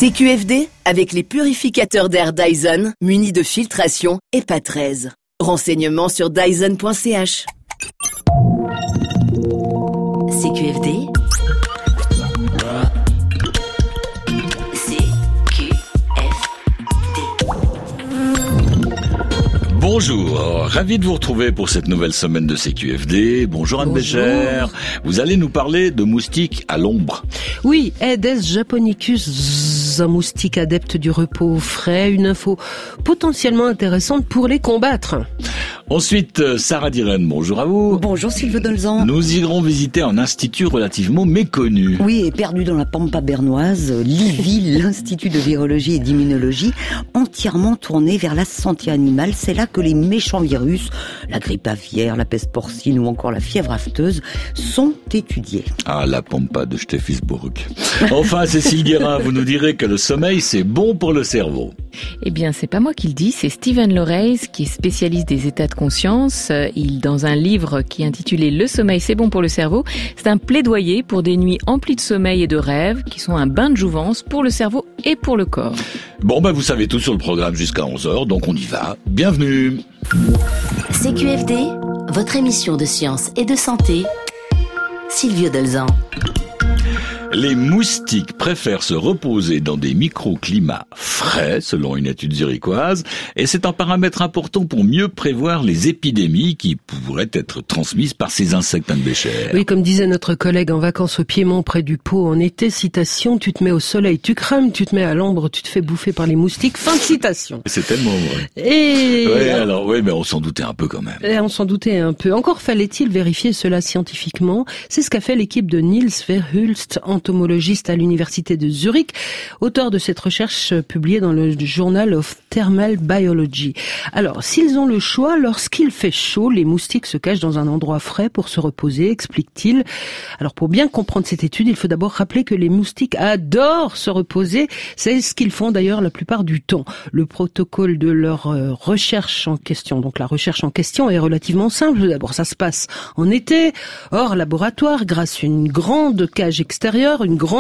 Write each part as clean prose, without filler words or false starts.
CQFD, avec les purificateurs d'air Dyson, munis de filtration EPA 13. Renseignements sur dyson.ch. CQFD. Bonjour, ravi de vous retrouver pour cette nouvelle semaine de CQFD. Bonjour Anne Bécher. Vous allez nous parler de moustiques à l'ombre. Oui, Aedes japonicus, un moustique adepte du repos frais, une info potentiellement intéressante pour les combattre. Ensuite, Sarah Dirène, bonjour à vous. Bonjour Sylvie Dolzan. Nous irons visiter un institut relativement méconnu. Oui, et perdu dans la pampa bernoise, l'IVI, l'Institut de virologie et d'immunologie, entièrement tourné vers la santé animale. C'est là que les méchants virus, la grippe aviaire, la peste porcine ou encore la fièvre afteuse, sont étudiés. Ah, la pampa de Steffisburg. Enfin, Cécile Guérin, vous nous direz que le sommeil, c'est bon pour le cerveau. Eh bien, c'est pas moi qui le dis, c'est Steven Loreys, qui est spécialiste des états de conscience. Dans un livre qui est intitulé « Le sommeil, c'est bon pour le cerveau », c'est un plaidoyer pour des nuits emplies de sommeil et de rêves qui sont un bain de jouvence pour le cerveau et pour le corps. Bon, vous savez tout sur le programme jusqu'à 11h, donc on y va. Bienvenue. CQFD, votre émission de science et de santé. Sylvie Dolzan. Les moustiques préfèrent se reposer dans des microclimats frais, selon une étude zurichoise, et c'est un paramètre important pour mieux prévoir les épidémies qui pourraient être transmises par ces insectes, Anne Bécher. Oui, comme disait notre collègue en vacances au Piémont près du Pau en été, citation, tu te mets au soleil, tu crames, tu te mets à l'ombre, tu te fais bouffer par les moustiques, fin de citation. C'est tellement vrai. Mais on s'en doutait un peu quand même. On s'en doutait un peu. Encore fallait-il vérifier cela scientifiquement. C'est ce qu'a fait l'équipe de Niels Verhulst, entomologiste à l'université de Zurich, auteur de cette recherche publiée dans le Journal of Thermal Biology. Alors, s'ils ont le choix, lorsqu'il fait chaud, les moustiques se cachent dans un endroit frais pour se reposer, explique-t-il. Alors, pour bien comprendre cette étude, il faut d'abord rappeler que les moustiques adorent se reposer. C'est ce qu'ils font d'ailleurs la plupart du temps. Le protocole de leur recherche en question, donc la recherche en question est relativement simple. D'abord, ça se passe en été, hors laboratoire, grâce à une grande cage extérieure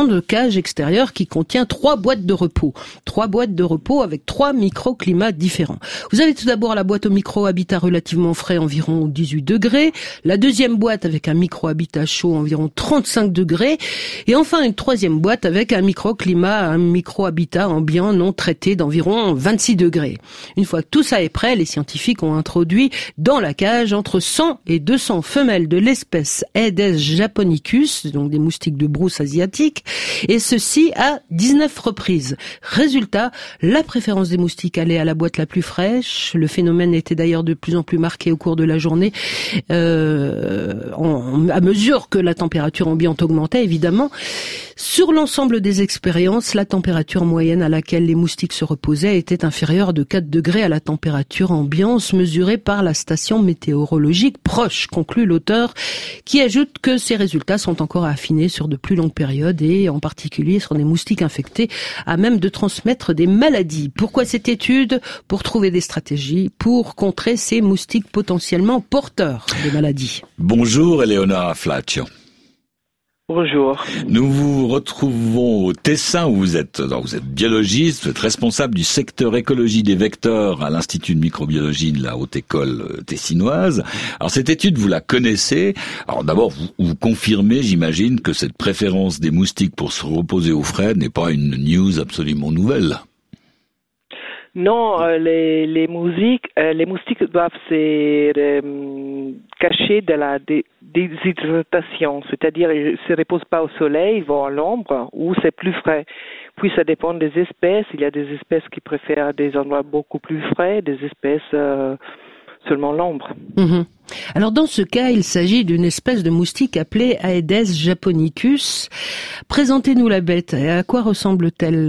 qui contient 3 boîtes de repos. 3 boîtes de repos avec 3 microclimats différents. Vous avez tout d'abord la boîte au micro-habitat relativement frais, environ 18 degrés. La deuxième boîte avec un micro-habitat chaud, environ 35 degrés. Et enfin, une troisième boîte avec un micro-habitat ambiant non traité d'environ 26 degrés. Une fois que tout ça est prêt, les scientifiques ont introduit dans la cage entre 100 et 200 femelles de l'espèce Aedes japonicus, donc des moustiques de brousse asiatique, et ceci à 19 reprises. Résultat, la préférence des moustiques allait à la boîte la plus fraîche. Le phénomène était d'ailleurs de plus en plus marqué au cours de la journée, à mesure que la température ambiante augmentait, évidemment. Sur l'ensemble des expériences, la température moyenne à laquelle les moustiques se reposaient était inférieure de 4 degrés à la température ambiante mesurée par la station météorologique proche, conclut l'auteur, qui ajoute que ces résultats sont encore à affiner sur de plus longues périodes et en particulier sur des moustiques infectés à même de transmettre des maladies. Pourquoi cette étude ? Pour trouver des stratégies pour contrer ces moustiques potentiellement porteurs de maladies. Bonjour Eleonora Flaccio. Bonjour. Nous vous retrouvons au Tessin où vous êtes biologiste, vous êtes responsable du secteur écologie des vecteurs à l'Institut de microbiologie de la Haute École tessinoise. Alors cette étude, vous la connaissez. Alors d'abord, vous confirmez, j'imagine, que cette préférence des moustiques pour se reposer au frais n'est pas une news absolument nouvelle. Non, les moustiques doivent se cacher de la déshydratation, c'est-à-dire ils ne se reposent pas au soleil, ils vont à l'ombre où c'est plus frais. Puis ça dépend des espèces, il y a des espèces qui préfèrent des endroits beaucoup plus frais, des espèces seulement l'ombre. Mmh. Alors dans ce cas, il s'agit d'une espèce de moustique appelée Aedes japonicus. Présentez-nous la bête. À quoi ressemble-t-elle ?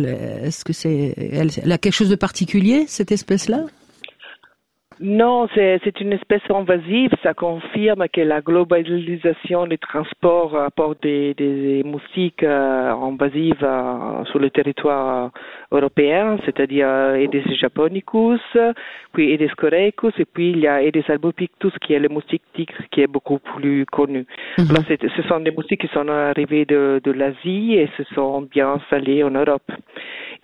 Est-ce que elle a quelque chose de particulier, cette espèce-là ? Non, c'est une espèce invasive. Ça confirme que la globalisation des transports apporte des moustiques invasives sur le territoire européen, c'est-à-dire Aedes japonicus, puis Aedes corecus, et puis il y a Aedes albopictus qui est le moustique tigre qui est beaucoup plus connu. Là, ce sont des moustiques qui sont arrivés de l'Asie et se sont bien installés en Europe.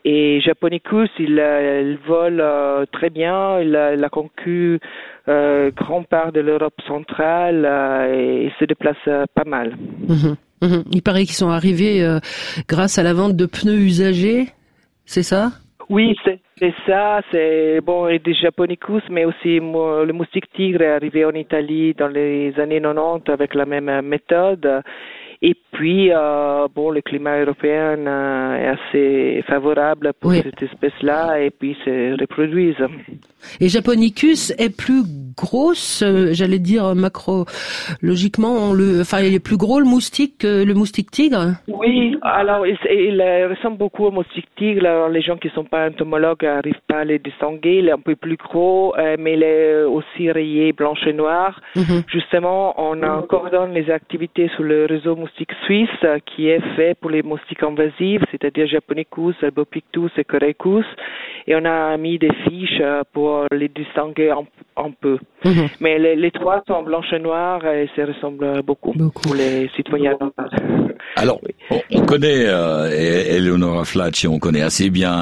Et Japonicus, il vole très bien, il a conquis grande part de l'Europe centrale et il se déplace pas mal. Il paraît qu'ils sont arrivés grâce à la vente de pneus usagés, c'est ça ? Oui, c'est ça. C'est bon, et des Japonicus, mais aussi le moustique tigre est arrivé en Italie dans les années 90 avec la même méthode. Et puis, le climat européen est assez favorable pour cette espèce-là, et puis se reproduisent. Et Japonicus est plus grosse, j'allais dire macrologiquement, il est plus gros le moustique que le moustique tigre. Oui, alors il ressemble beaucoup au moustique tigre. Alors, les gens qui ne sont pas entomologues n'arrivent pas à les distinguer. Il est un peu plus gros, mais il est aussi rayé blanche et noir. Justement, on coordonne les activités sur le réseau moustique suisse qui est fait pour les moustiques invasifs, c'est-à-dire Japonicus, Albopictus et Coraicus, et on a mis des fiches pour les distinguer un peu. Mais les trois sont blanches et noires et ça ressemble beaucoup. Pour les citoyens. Alors, on connaît Eleonora Flacci, on connaît assez bien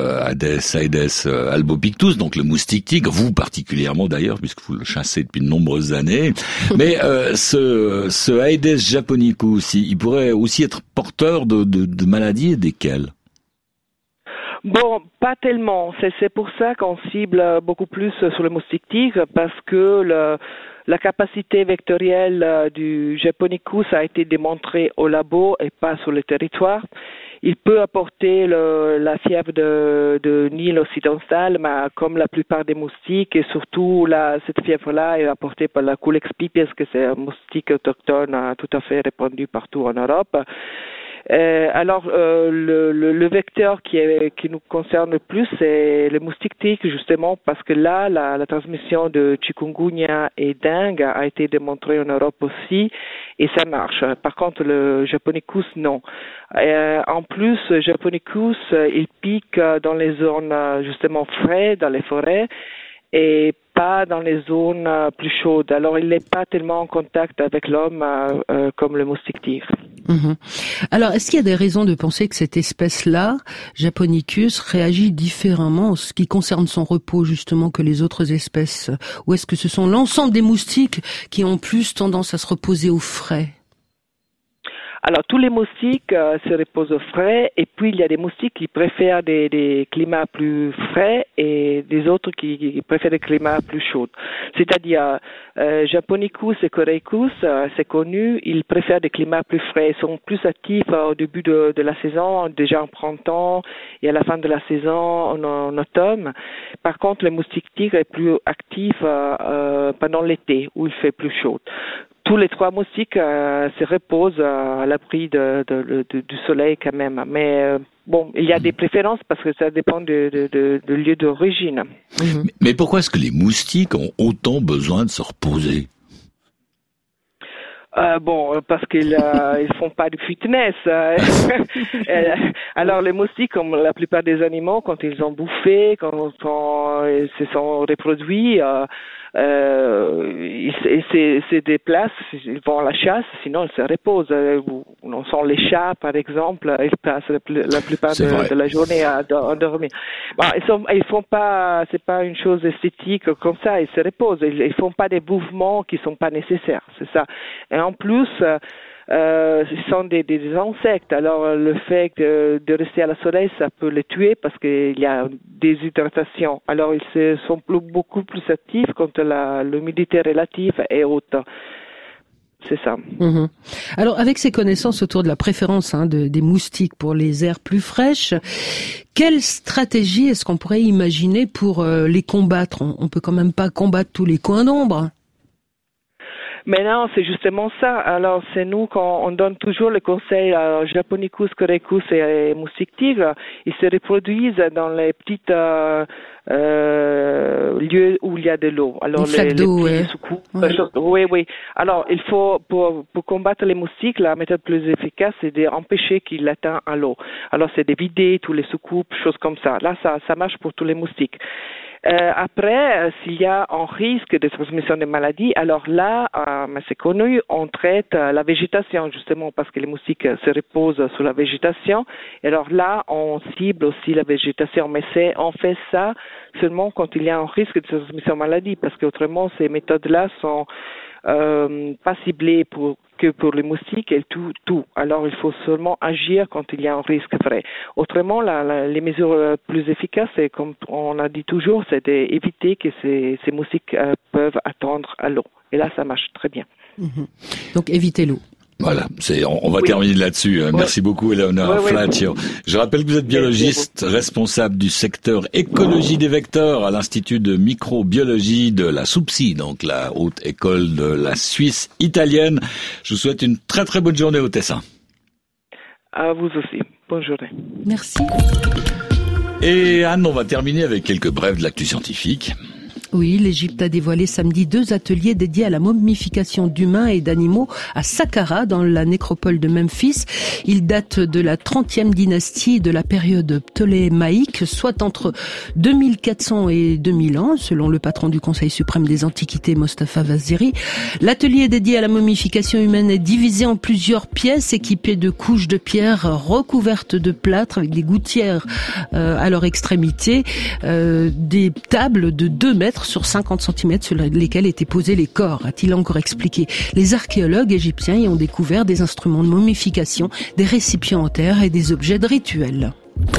Aedes albopictus, donc le moustique tigre, vous particulièrement d'ailleurs, puisque vous le chassez depuis de nombreuses années. Mais ce Aedes japonicus, il pourrait aussi être porteur de maladies, et desquelles ? Bon, pas tellement. C'est pour ça qu'on cible beaucoup plus sur le moustique tigre, parce que la capacité vectorielle du Japonicus a été démontrée au labo et pas sur le territoire. Il peut apporter la fièvre de Nil occidental, mais comme la plupart des moustiques, et surtout cette fièvre-là est apportée par la Culex pipiens, que c'est un moustique autochtone tout à fait répandu partout en Europe. Alors, le vecteur qui nous concerne le plus, c'est le moustique tigre, justement, parce que là, la transmission de chikungunya et dengue a été démontrée en Europe aussi, et ça marche. Par contre, le Japonicus, non. En plus, le Japonicus, il pique dans les zones, justement, frais, dans les forêts, et pas dans les zones plus chaudes. Alors, il n'est pas tellement en contact avec l'homme comme le moustique tigre. Alors, est-ce qu'il y a des raisons de penser que cette espèce-là, Japonicus, réagit différemment en ce qui concerne son repos, justement, que les autres espèces? Ou est-ce que ce sont l'ensemble des moustiques qui ont plus tendance à se reposer au frais? Alors, tous les moustiques se reposent au frais, et puis il y a des moustiques qui préfèrent des climats plus frais et des autres qui préfèrent des climats plus chauds. C'est-à-dire, Japonicus et Coraicus, c'est connu, ils préfèrent des climats plus frais. Ils sont plus actifs au début de la saison, déjà en printemps, et à la fin de la saison en automne. Par contre, le moustique tigre est plus actif pendant l'été, où il fait plus chaud. Tous les trois moustiques se reposent à l'abri du soleil quand même. Mais il y a des préférences parce que ça dépend du lieu d'origine. Mais pourquoi est-ce que les moustiques ont autant besoin de se reposer ? Parce qu'ils font pas de fitness. Alors les moustiques, comme la plupart des animaux, quand ils ont bouffé, quand ils se sont reproduits, ils se déplacent, ils vont à la chasse, sinon ils se reposent. On sent les chats, par exemple, ils passent la plupart de la journée à dormir. Ils font pas, c'est pas une chose esthétique comme ça, ils se reposent. Ils font pas des mouvements qui sont pas nécessaires, c'est ça. Et en plus, ce sont des insectes. Alors, le fait de rester à la soleil, ça peut les tuer parce qu'il y a déshydratation. Alors, ils sont beaucoup plus actifs quand l'humidité relative est haute. C'est ça. Alors, avec ces connaissances autour de la préférence des moustiques pour les aires plus fraîches, quelle stratégie est-ce qu'on pourrait imaginer pour les combattre ? On peut quand même pas combattre tous les coins d'ombre. Mais non, c'est justement ça. Alors, c'est nous quand on donne toujours le conseil à Japonicus, Coraicus et moustiques tigres. Ils se reproduisent dans les petites lieux où il y a de l'eau. Alors les flaques d'eau, oui. Alors il faut pour combattre les moustiques, la méthode plus efficace c'est d'empêcher qu'ils atteignent à l'eau. Alors c'est de vider tous les soucoupes, choses comme ça. Là ça marche pour tous les moustiques. Après, s'il y a un risque de transmission de maladies, alors là, c'est connu, on traite la végétation justement parce que les moustiques se reposent sur la végétation. Et alors là, on cible aussi la végétation, mais on fait ça seulement quand il y a un risque de transmission de maladies, parce qu'autrement ces méthodes-là sont pas ciblées que pour les moustiques et tout. Alors il faut seulement agir quand il y a un risque vrai. Autrement, les mesures plus efficaces, c'est comme on a dit toujours, c'est d'éviter que ces moustiques peuvent attendre à l'eau. Et là, ça marche très bien. Donc évitez l'eau. Voilà, on va terminer là-dessus. Merci beaucoup, Eleonora Flaccio. Je rappelle que vous êtes biologiste, responsable du secteur écologie des vecteurs à l'Institut de microbiologie de la SUPSI, donc la haute école de la Suisse italienne. Je vous souhaite une très très bonne journée au Tessin. À vous aussi. Bonne journée. Merci. Et Anne, on va terminer avec quelques brèves de l'actu scientifique. Oui, l'Égypte a dévoilé samedi 2 ateliers dédiés à la momification d'humains et d'animaux à Saqqara, dans la nécropole de Memphis. Ils datent de la 30e dynastie de la période ptolémaïque, soit entre 2400 et 2000 ans, selon le patron du Conseil suprême des Antiquités, Mostafa Vaziri. L'atelier dédié à la momification humaine est divisé en plusieurs pièces équipées de couches de pierre recouvertes de plâtre avec des gouttières à leur extrémité, des tables de 2 mètres sur 50 cm sur lesquels étaient posés les corps, a-t-il encore expliqué. Les archéologues égyptiens y ont découvert des instruments de momification, des récipients en terre et des objets de rituel.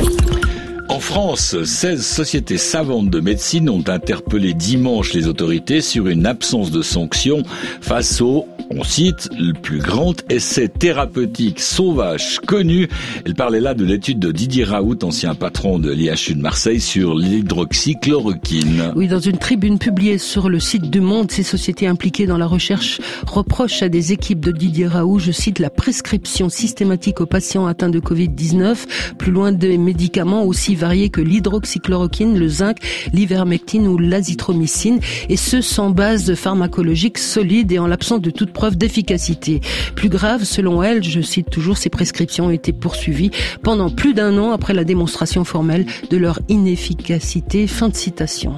En France, 16 sociétés savantes de médecine ont interpellé dimanche les autorités sur une absence de sanction face au, on cite, le plus grand essai thérapeutique sauvage connu. Elle parlait là de l'étude de Didier Raoult, ancien patron de l'IHU de Marseille, sur l'hydroxychloroquine. Oui, dans une tribune publiée sur le site du Monde, ces sociétés impliquées dans la recherche reprochent à des équipes de Didier Raoult, je cite, la prescription systématique aux patients atteints de Covid-19, plus loin des médicaments aussi variés que l'hydroxychloroquine, le zinc, l'ivermectine ou l'azithromycine, et ce sans base pharmacologique solide et en l'absence de toute preuve d'efficacité. Plus grave, selon elle, je cite toujours, ces prescriptions ont été poursuivies pendant plus d'1 an après la démonstration formelle de leur inefficacité. Fin de citation.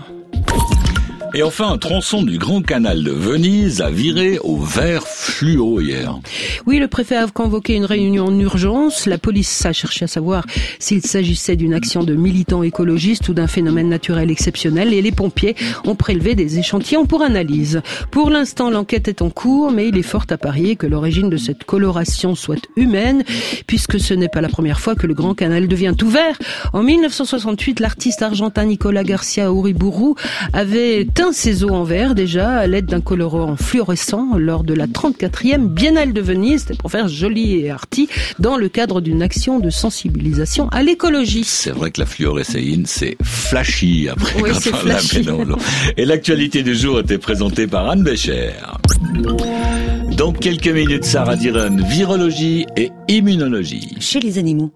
Et enfin, un tronçon du Grand Canal de Venise a viré au vert fluo hier. Oui, le préfet a convoqué une réunion en urgence. La police a cherché à savoir s'il s'agissait d'une action de militants écologistes ou d'un phénomène naturel exceptionnel. Et les pompiers ont prélevé des échantillons pour analyse. Pour l'instant, l'enquête est en cours, mais il est fort à parier que l'origine de cette coloration soit humaine, puisque ce n'est pas la première fois que le Grand Canal devient tout vert. En 1968, l'artiste argentin Nicolas Garcia Uriburu avait teint ses eaux en vert déjà à l'aide d'un colorant fluorescent lors de la 34e Biennale de Venise. C'était pour faire joli et arty dans le cadre d'une action de sensibilisation à l'écologie. C'est vrai que la fluorescéine, c'est flashy après oui, quand on la met dans l'eau. Et l'actualité du jour était présentée par Anne Bécher. Dans quelques minutes, Sarah Diron, virologie et immunologie. Chez les animaux.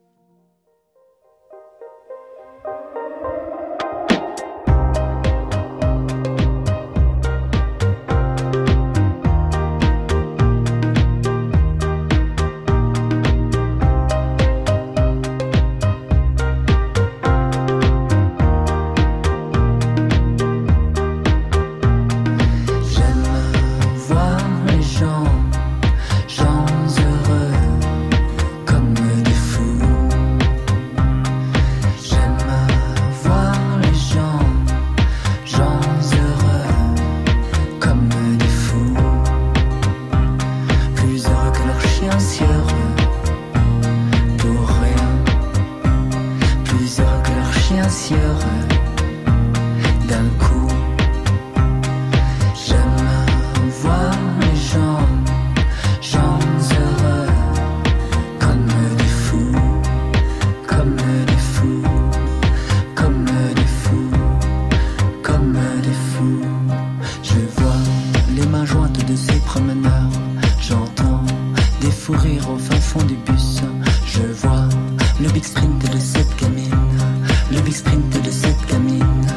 Au fin fond du bus, je vois le big sprint de cette gamine, le big sprint de cette gamine.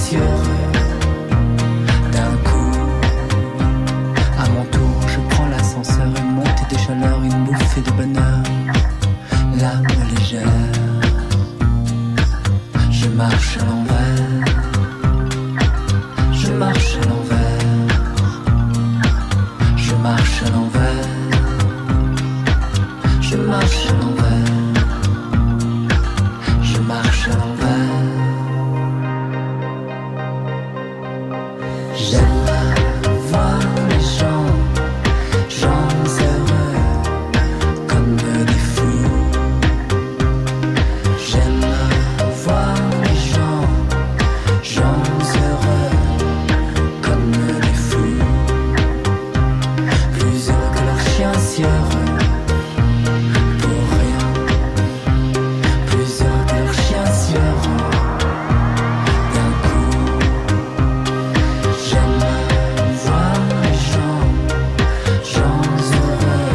si heureux. D'un coup, à mon tour, je prends l'ascenseur, une montée de chaleur, une bouffée de bonheur, l'âme légère. Je marche à l'envers, je marche à l'envers, je marche à l'envers, je marche à l'envers, je marche à l'envers. J'aime voir les gens heureux comme des fous. J'aime voir les gens heureux comme des fous. Plus heureux que leurs chiens, si heureux pour rien. Plus heureux que leurs chiens, si heureux. D'un coup, j'aime voir les gens heureux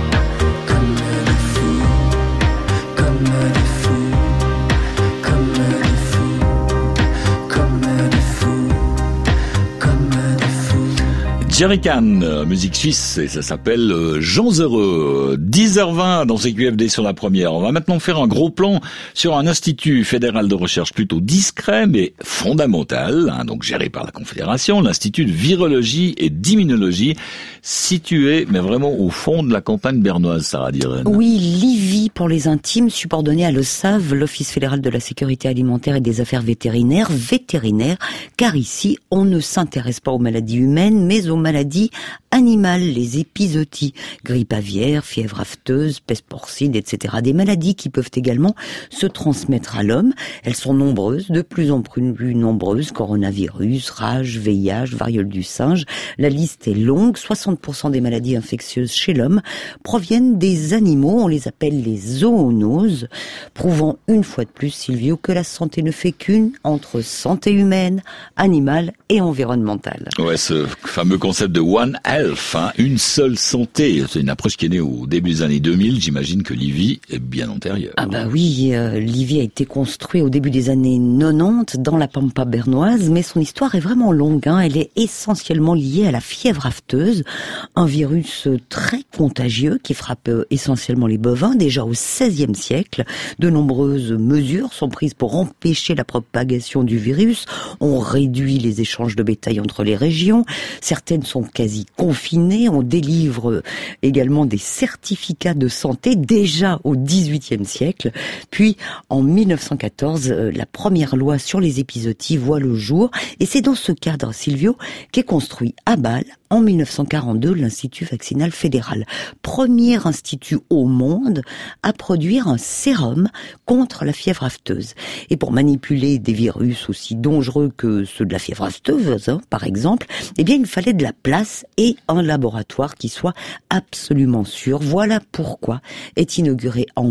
comme des fous, comme des fous, comme des fous, comme des fous, comme des fous. Jerry Can, musique suisse, et ça s'appelle Gens heureux. 10h20 dans CQFD sur la première. On va maintenant faire un gros plan sur un institut fédéral de recherche plutôt discret mais fondamental, donc géré par la Confédération, l'Institut de virologie et d'immunologie, situé mais vraiment au fond de la campagne bernoise, Sarah Diren. Oui, l'IVI pour les intimes, subordonné à l'OSAV, l'Office fédéral de la sécurité alimentaire et des affaires vétérinaires, car ici, on ne s'intéresse pas aux maladies humaines, mais aux maladies animales, les épizooties, grippe aviaire, fièvre afteuse, peste porcine, etc. Des maladies qui peuvent également se transmettre à l'homme. Elles sont nombreuses, de plus en plus nombreuses, coronavirus, rage, VIH, variole du singe. La liste est longue, 60% des maladies infectieuses chez l'homme proviennent des animaux, on les appelle les zoonoses, prouvant une fois de plus, Silvio, que la santé ne fait qu'une entre santé humaine, animale et environnementale. Ouais, ce fameux concept de One Health, une seule santé, c'est une approche qui est née au début des années 2000, j'imagine que l'IVI est bien antérieure. Ah bah oui, l'IVI a été construit au début des années 90 dans la Pampa bernoise, mais son histoire est vraiment longue, elle est essentiellement liée à la fièvre afteuse, un virus très contagieux qui frappe essentiellement les bovins, déjà au XVIe siècle. De nombreuses mesures sont prises pour empêcher la propagation du virus, on réduit les échanges de bétail entre les régions, certaines sont quasi confinées, on délivre également des certificats de santé déjà au XVIIIe siècle, puis en 1914, la première loi sur les épizooties voit le jour, et c'est dans ce cadre, Silvio, qu'est construit à Bâle, en 1942, l'Institut vaccinal fédéral. Premier institut au monde à produire un sérum contre la fièvre afteuse. Et pour manipuler des virus aussi dangereux que ceux de la fièvre afteuse, par exemple, eh bien, il fallait de la place et un laboratoire qui soit absolument sûr. Voilà pourquoi est inauguré en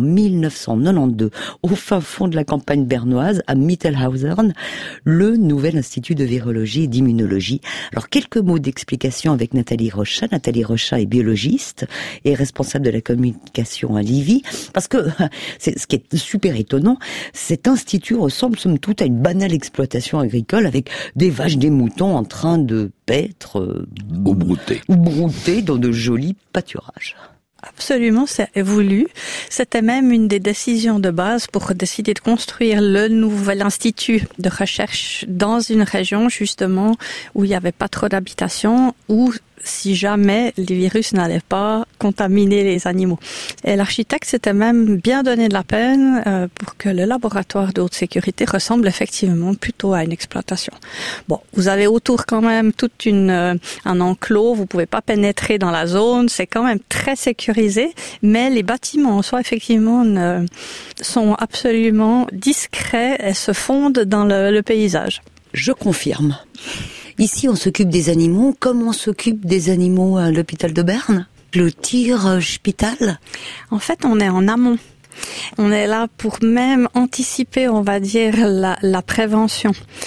1992, au fin fond de la campagne bernoise, à Mittelhausen, le nouvel Institut de virologie et d'immunologie. Alors, quelques mots d'explication avec Nathalie Rochat. Nathalie Rochat est biologiste et responsable de la communication à l'IVI, parce que ce qui est super étonnant, cet institut ressemble somme toute à une banale exploitation agricole avec des vaches, des moutons en train de paître ou brouter dans de jolis pâturages. Absolument, c'est voulu. C'était même une des décisions de base pour décider de construire le nouvel institut de recherche dans une région, justement, où il n'y avait pas trop d'habitation, où si jamais les virus n'allaient pas contaminer les animaux. Et l'architecte s'était même bien donné de la peine pour que le laboratoire de haute sécurité ressemble effectivement plutôt à une exploitation. Bon, vous avez autour quand même toute un enclos, vous pouvez pas pénétrer dans la zone, c'est quand même très sécurisé, mais les bâtiments en soi effectivement sont absolument discrets et se fondent dans le paysage. Je confirme. Ici, on s'occupe des animaux comme on s'occupe des animaux à l'hôpital de Berne, le Tierspital. En fait, on est en amont. On est là pour même anticiper, on va dire, la prévention.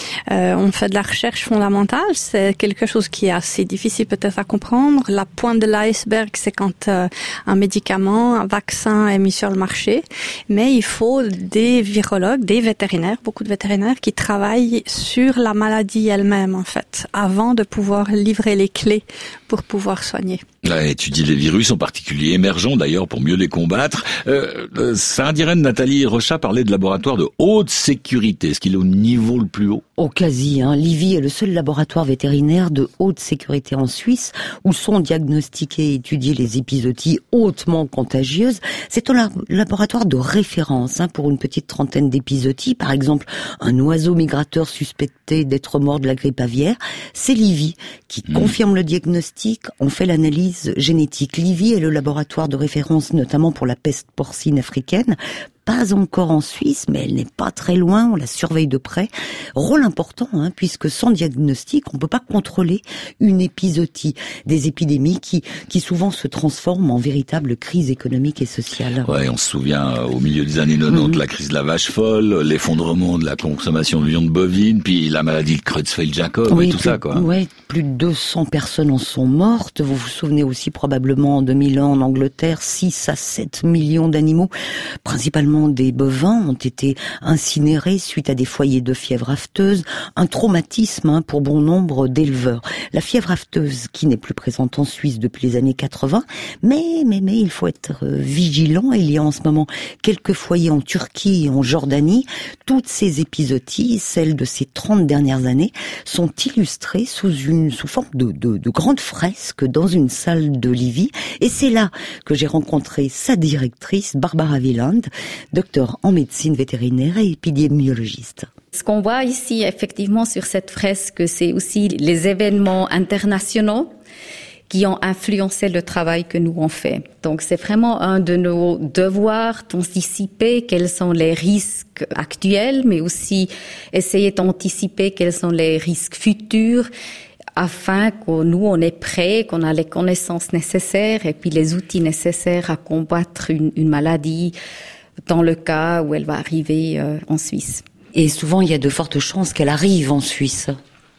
On fait de la recherche fondamentale, c'est quelque chose qui est assez difficile peut-être à comprendre. La pointe de l'iceberg, c'est quand un médicament, un vaccin est mis sur le marché, mais il faut des virologues, des vétérinaires, beaucoup de vétérinaires qui travaillent sur la maladie elle-même en fait, avant de pouvoir livrer les clés pour pouvoir soigner. Étudier les virus, en particulier émergents d'ailleurs, pour mieux les combattre. Saint-Irène, Nathalie Rochat parlait de laboratoire de haute sécurité. Est-ce qu'il est au niveau le plus haut? Au quasi, l'IVI est le seul laboratoire vétérinaire de haute sécurité en Suisse où sont diagnostiquées et étudiées les épizooties hautement contagieuses. C'est un laboratoire de référence pour une petite trentaine d'épizooties. Par exemple, un oiseau migrateur suspecté d'être mort de la grippe aviaire. C'est l'IVI qui confirme le diagnostic. On fait l'analyse génétique. L'IVI est le laboratoire de référence notamment pour la peste porcine africaine. Pas encore en Suisse, mais elle n'est pas très loin, on la surveille de près. Rôle important, puisque sans diagnostic, on peut pas contrôler une épizootie. Des épidémies qui souvent se transforment en véritable crise économique et sociale. Ouais, on se souvient, au milieu des années 90, la crise de la vache folle, l'effondrement de la consommation de viande bovine, puis la maladie de Creutzfeldt-Jakob et tout ça, quoi. Oui, plus de 200 personnes en sont mortes. Vous vous souvenez aussi probablement en 2001 en Angleterre, 6 à 7 millions d'animaux, principalement des bovins, ont été incinérés suite à des foyers de fièvre afteuse, un traumatisme pour bon nombre d'éleveurs. La fièvre afteuse qui n'est plus présente en Suisse depuis les années 80, mais il faut être vigilant. Il y a en ce moment quelques foyers en Turquie et en Jordanie. Toutes ces épizooties, celles de ces 30 dernières années, sont illustrées sous forme de grandes fresques dans une salle de l'IVI. Et c'est là que j'ai rencontré sa directrice, Barbara Wieland, docteur en médecine vétérinaire et épidémiologiste. Ce qu'on voit ici, effectivement, sur cette fresque, c'est aussi les événements internationaux qui ont influencé le travail que nous on fait. Donc, c'est vraiment un de nos devoirs d'anticiper quels sont les risques actuels, mais aussi essayer d'anticiper quels sont les risques futurs, afin que nous, on est prêts, qu'on a les connaissances nécessaires et puis les outils nécessaires à combattre une maladie dans le cas où elle va arriver en Suisse. Et souvent, il y a de fortes chances qu'elle arrive en Suisse.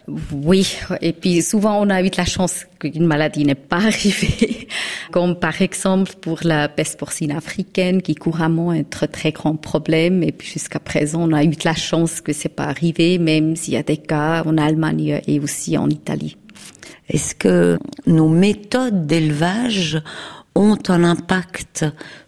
Oui, et puis souvent on a eu de la chance qu'une maladie n'est pas arrivée, comme par exemple pour la peste porcine africaine qui couramment est un très grand problème, et puis jusqu'à présent on a eu de la chance que c'est pas arrivé, même s'il y a des cas en Allemagne et aussi en Italie. Est-ce que nos méthodes d'élevage ont un impact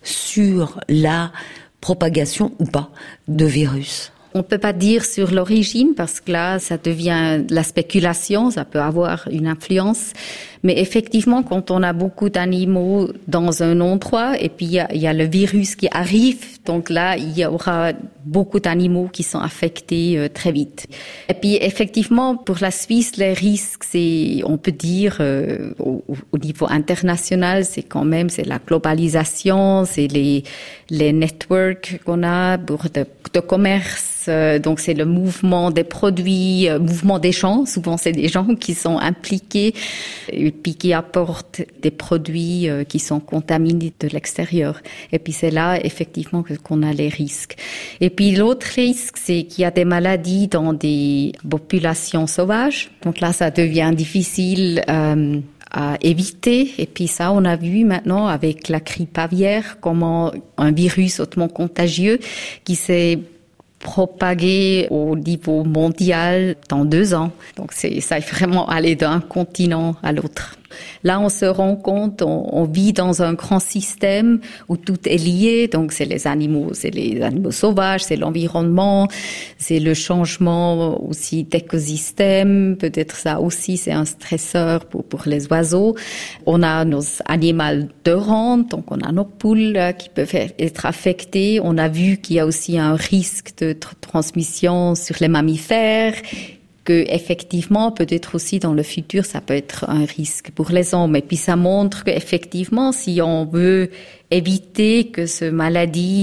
sur la propagation ou pas de virus ? On peut pas dire sur l'origine parce que là, ça devient la spéculation, ça peut avoir une influence. Mais effectivement, quand on a beaucoup d'animaux dans un endroit et puis il y a le virus qui arrive, donc là, il y aura beaucoup d'animaux qui sont affectés très vite. Et puis effectivement, pour la Suisse, les risques, c'est, on peut dire, au niveau international, c'est quand même, c'est la globalisation, c'est les networks qu'on a pour de commerce. Donc c'est le mouvement des produits, mouvement des gens. Souvent c'est des gens qui sont impliqués et puis qui apportent des produits qui sont contaminés de l'extérieur. Et puis c'est là effectivement qu'on a les risques. Et puis l'autre risque, c'est qu'il y a des maladies dans des populations sauvages. Donc là ça devient difficile à éviter. Et puis ça, on a vu maintenant avec la grippe aviaire comment un virus hautement contagieux qui s'est propagé au niveau mondial dans 2 ans. Donc ça est vraiment allé d'un continent à l'autre. Là, on se rend compte, on vit dans un grand système où tout est lié. Donc, c'est les animaux sauvages, c'est l'environnement, c'est le changement aussi d'écosystème. Peut-être ça aussi, c'est un stresseur pour les oiseaux. On a nos animaux de rente, donc on a nos poules qui peuvent être affectées. On a vu qu'il y a aussi un risque de transmission sur les mammifères, que effectivement, peut-être aussi dans le futur, ça peut être un risque pour les hommes. Et puis ça montre qu'effectivement, si on veut éviter que ce maladie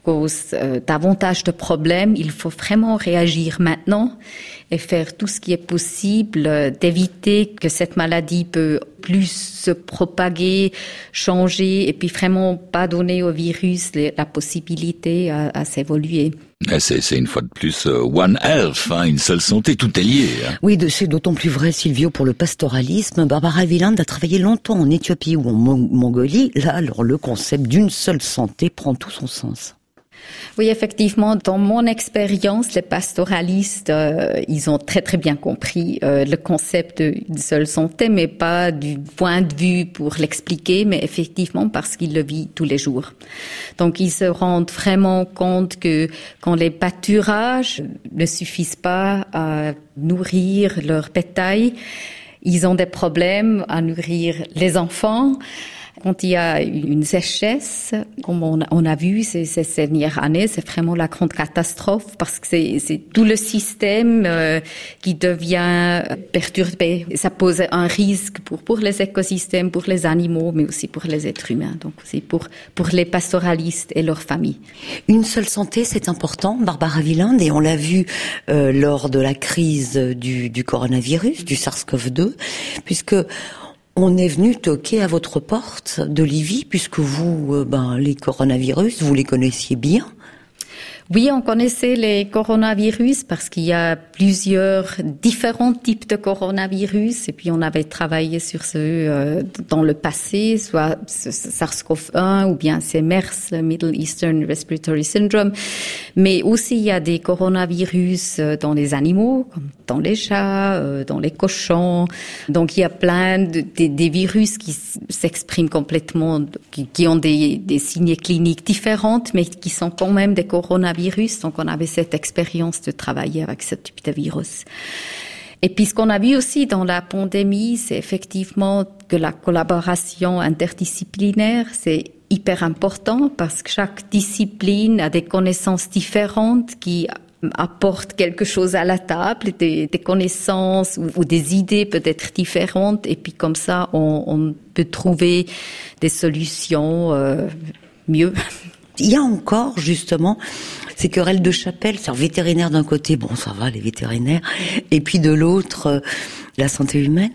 cause davantage de problèmes, il faut vraiment réagir maintenant et faire tout ce qui est possible d'éviter que cette maladie peut plus se propager, changer et puis vraiment pas donner au virus la possibilité à s'évoluer. C'est une fois de plus One Health, une seule santé, tout est lié. Oui, c'est d'autant plus vrai, Silvio, pour le pastoralisme. Barbara Wieland a travaillé longtemps en Éthiopie ou en Mongolie. Là, alors, le concept d'une seule santé prend tout son sens. Oui, effectivement, dans mon expérience, les pastoralistes, ils ont très très bien compris le concept d'une seule santé, mais pas du point de vue pour l'expliquer, mais effectivement parce qu'ils le vivent tous les jours. Donc, ils se rendent vraiment compte que quand les pâturages ne suffisent pas à nourrir leur bétail, ils ont des problèmes à nourrir les enfants. Quand il y a une sécheresse, comme on a vu ces dernières années, c'est vraiment la grande catastrophe parce que c'est tout le système qui devient perturbé. Ça pose un risque pour les écosystèmes, pour les animaux, mais aussi pour les êtres humains. Donc c'est pour les pastoralistes et leurs familles. Une seule santé, c'est important, Barbara Wieland, et on l'a vu lors de la crise du coronavirus, du SARS-CoV-2, puisque on est venu toquer à votre porte de Livy, puisque vous, les coronavirus, vous les connaissiez bien. Oui, on connaissait les coronavirus parce qu'il y a plusieurs différents types de coronavirus et puis on avait travaillé sur ceux dans le passé, soit SARS-CoV-1 ou bien c'est MERS, Middle Eastern Respiratory Syndrome. Mais aussi il y a des coronavirus dans les animaux, comme dans les chats, dans les cochons. Donc il y a plein des virus qui s'expriment complètement, qui ont des signes cliniques différents, mais qui sont quand même des coronavirus. Donc, on avait cette expérience de travailler avec ce type de virus. Et puis, ce qu'on a vu aussi dans la pandémie, c'est effectivement que la collaboration interdisciplinaire, c'est hyper important parce que chaque discipline a des connaissances différentes qui apportent quelque chose à la table, des connaissances ou des idées peut-être différentes. Et puis, comme ça, on peut trouver des solutions mieux. Il y a encore, justement, ces querelles de chapelle, c'est vétérinaire d'un côté, bon, ça va, les vétérinaires, et puis de l'autre, la santé humaine.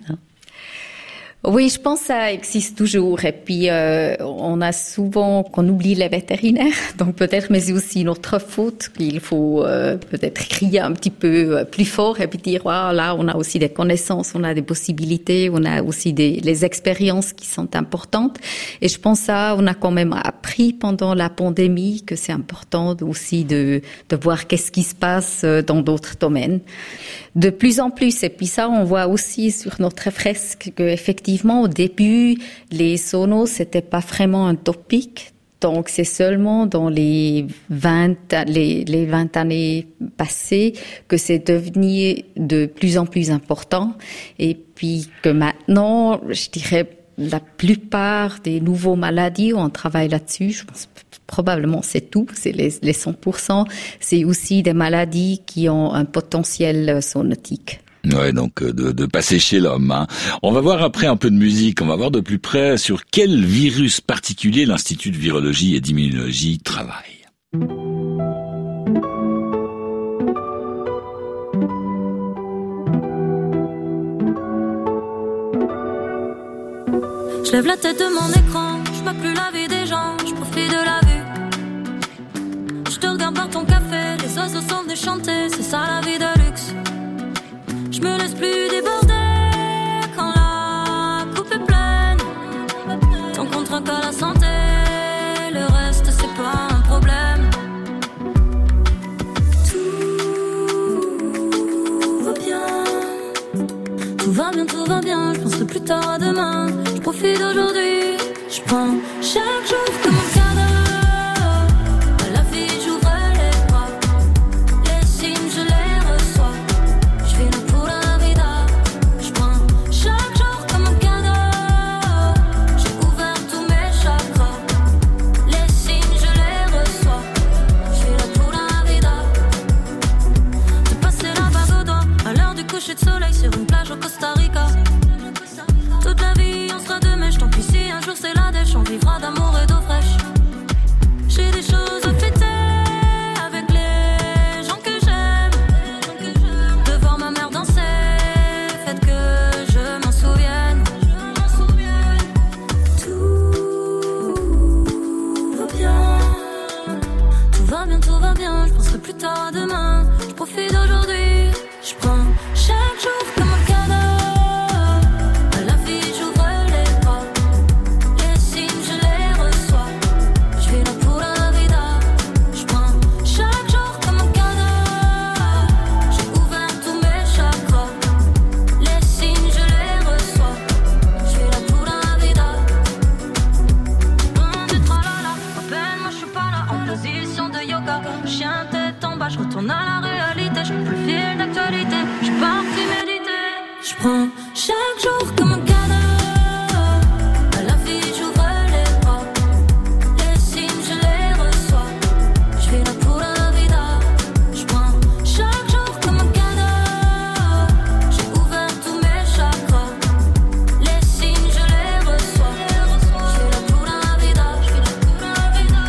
Oui, je pense que ça existe toujours. Et puis, on a souvent qu'on oublie les vétérinaires. Donc peut-être, mais c'est aussi notre faute qu'il faut peut-être crier un petit peu plus fort et puis dire, là, on a aussi des connaissances, on a des possibilités, on a aussi les expériences qui sont importantes. Et je pense ça, on a quand même appris pendant la pandémie que c'est important aussi de voir qu'est-ce qui se passe dans d'autres domaines. De plus en plus. Et puis ça, on voit aussi sur notre fresque que effectivement, au début, les sonos, c'était pas vraiment un topic. Donc, c'est seulement dans les 20 années passées que c'est devenu de plus en plus important. Et puis que maintenant, je dirais, la plupart des nouveaux maladies, on travaille là-dessus, je pense probablement c'est tout, c'est les 100%, c'est aussi des maladies qui ont un potentiel zoonotique. Ouais, donc de passer chez l'homme. On va voir après un peu de musique, on va voir de plus près sur quel virus particulier l'Institut de virologie et d'immunologie travaille. Je lève la tête de mon écran, je vois plus la vie des gens, je profite de la vue. Je te regarde par ton café, les oiseaux sont venus chanter, c'est ça la vie de luxe. Je me laisse plus déborder quand la coupe est pleine. Tant qu'on trinque à la santé, le reste c'est pas un problème. Tout va bien, tout va bien, tout va bien. Je penserai plus tard à demain. Je profite d'aujourd'hui, je prends chaque jour comme un cadeau. De soleil sur une plage au Costa Rica. Toute la vie on sera deux, mais je t'en prie si un jour c'est la dèche, on vivra d'amour et d'eau. vérité, je peux le fil d'actualité. Je suis parti méditer. Je prends chaque jour comme un cadeau. À la vie, j'ouvre les bras. Les signes, je les reçois. Je vis là pour la vida. Je prends chaque jour comme un cadeau. J'ai ouvert tous mes chakras. Les signes, je les reçois. Je vis là pour la vida. Je vis là pour la vida.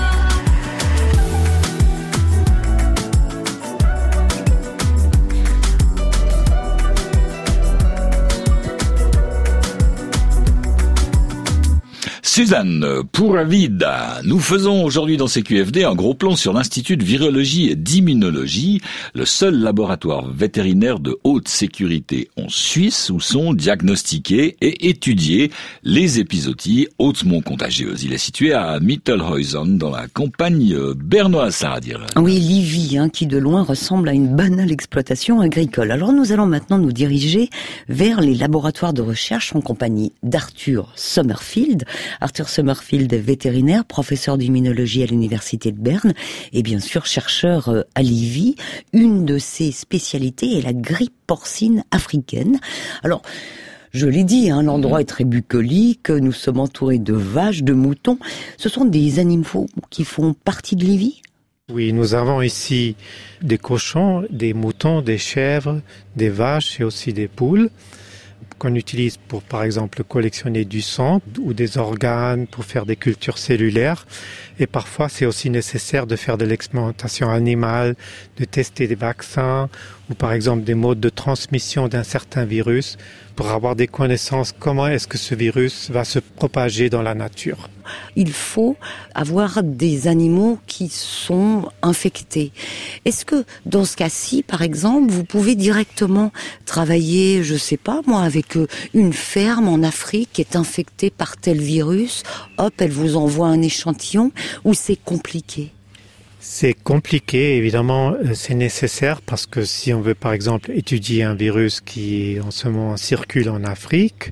Suzanne, Pura Vida. Nous faisons aujourd'hui dans CQFD un gros plan sur l'Institut de virologie et d'immunologie, le seul laboratoire vétérinaire de haute sécurité en Suisse où sont diagnostiqués et étudiés les épizooties hautement contagieuses. Il est situé à Mittelhausen dans la campagne bernoise, Sarah Dirren. Oui, Livy, qui de loin ressemble à une banale exploitation agricole. Alors nous allons maintenant nous diriger vers les laboratoires de recherche en compagnie d'Arthur Sommerfeld. Arthur Sommerfeld est vétérinaire, professeur d'immunologie à l'université de Berne et bien sûr chercheur à Livy. Une de ses spécialités est la grippe porcine africaine. Alors, je l'ai dit, l'endroit est très bucolique, nous sommes entourés de vaches, de moutons. Ce sont des animaux qui font partie de Livy ? Oui, nous avons ici des cochons, des moutons, des chèvres, des vaches et aussi des poules qu'on utilise pour, par exemple, collectionner du sang ou des organes pour faire des cultures cellulaires. Et parfois, c'est aussi nécessaire de faire de l'expérimentation animale, de tester des vaccins ou, par exemple, des modes de transmission d'un certain virus pour avoir des connaissances comment est-ce que ce virus va se propager dans la nature. Il faut avoir des animaux qui sont infectés. Est-ce que dans ce cas-ci, par exemple, vous pouvez directement travailler, je sais pas moi, avec une ferme en Afrique qui est infectée par tel virus, hop, elle vous envoie un échantillon, ou c'est compliqué ? C'est compliqué, évidemment, c'est nécessaire parce que si on veut par exemple étudier un virus qui en ce moment circule en Afrique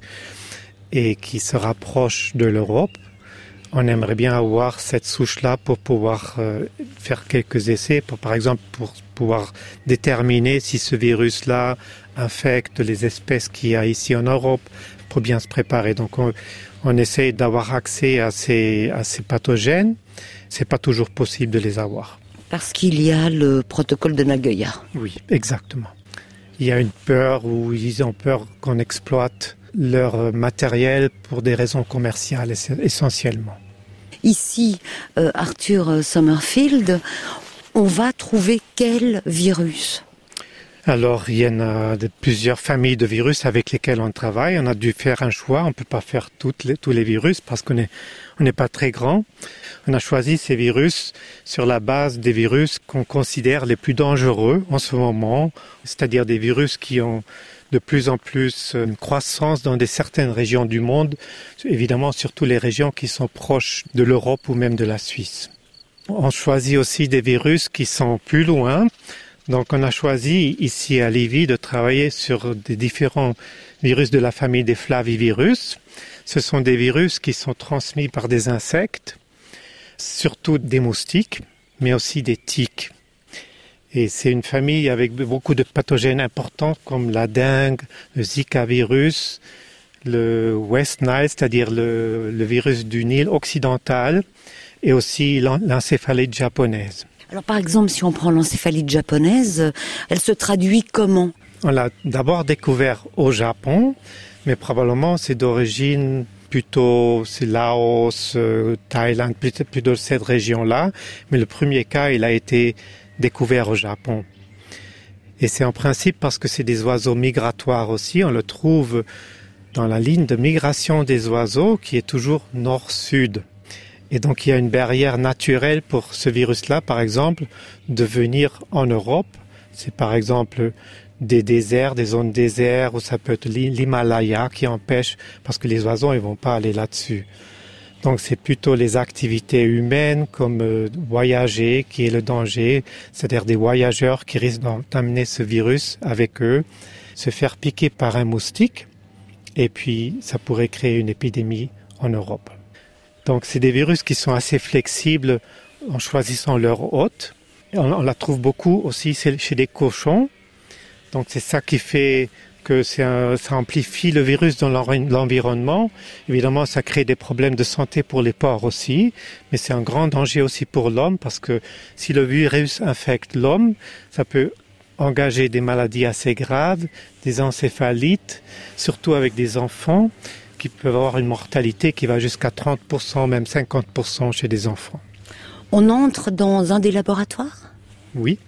et qui se rapproche de l'Europe, on aimerait bien avoir cette souche-là pour pouvoir faire quelques essais, par exemple pour pouvoir déterminer si ce virus-là infecte les espèces qu'il y a ici en Europe pour bien se préparer. Donc on essaye d'avoir accès à ces pathogènes. C'est pas toujours possible de les avoir. Parce qu'il y a le protocole de Nagoya. Oui, exactement. Il y a une peur où ils ont peur qu'on exploite leur matériel pour des raisons commerciales essentiellement. Ici, Arthur Sommerfeld, on va trouver quel virus ? Alors, il y en a plusieurs familles de virus avec lesquels on travaille. On a dû faire un choix. On ne peut pas faire tous les virus parce qu'on n'est pas très grand. On a choisi ces virus sur la base des virus qu'on considère les plus dangereux en ce moment, c'est-à-dire des virus qui ont de plus en plus une croissance dans certaines régions du monde, évidemment surtout les régions qui sont proches de l'Europe ou même de la Suisse. On choisit aussi des virus qui sont plus loin. Donc on a choisi ici à Livy de travailler sur des différents virus de la famille des flavivirus. Ce sont des virus qui sont transmis par des insectes, surtout des moustiques, mais aussi des tiques. Et c'est une famille avec beaucoup de pathogènes importants comme la dengue, le Zika virus, le West Nile, c'est-à-dire le virus du Nil occidental, et aussi l'encéphalite japonaise. Alors par exemple, si on prend l'encéphalite japonaise, elle se traduit comment ? On l'a d'abord découvert au Japon, mais probablement c'est d'origine plutôt c'est Laos, Thaïlande, plutôt cette région-là. Mais le premier cas, il a été découvert au Japon. Et c'est en principe parce que c'est des oiseaux migratoires aussi. On le trouve dans la ligne de migration des oiseaux qui est toujours nord-sud. Et donc il y a une barrière naturelle pour ce virus-là, par exemple, de venir en Europe. C'est par exemple des déserts, des zones déserts, ou ça peut être l'Himalaya qui empêche, parce que les oiseaux ils vont pas aller là-dessus. Donc c'est plutôt les activités humaines comme voyager qui est le danger, c'est-à-dire des voyageurs qui risquent d'amener ce virus avec eux, se faire piquer par un moustique, et puis ça pourrait créer une épidémie en Europe. Donc c'est des virus qui sont assez flexibles en choisissant leur hôte. On la trouve beaucoup aussi chez les cochons. Donc c'est ça qui fait que ça amplifie le virus dans l'environnement. Évidemment, ça crée des problèmes de santé pour les porcs aussi, mais c'est un grand danger aussi pour l'homme parce que si le virus infecte l'homme, ça peut engager des maladies assez graves, des encéphalites, surtout avec des enfants qui peuvent avoir une mortalité qui va jusqu'à 30%, même 50% chez des enfants. On entre dans un des laboratoires ? Oui.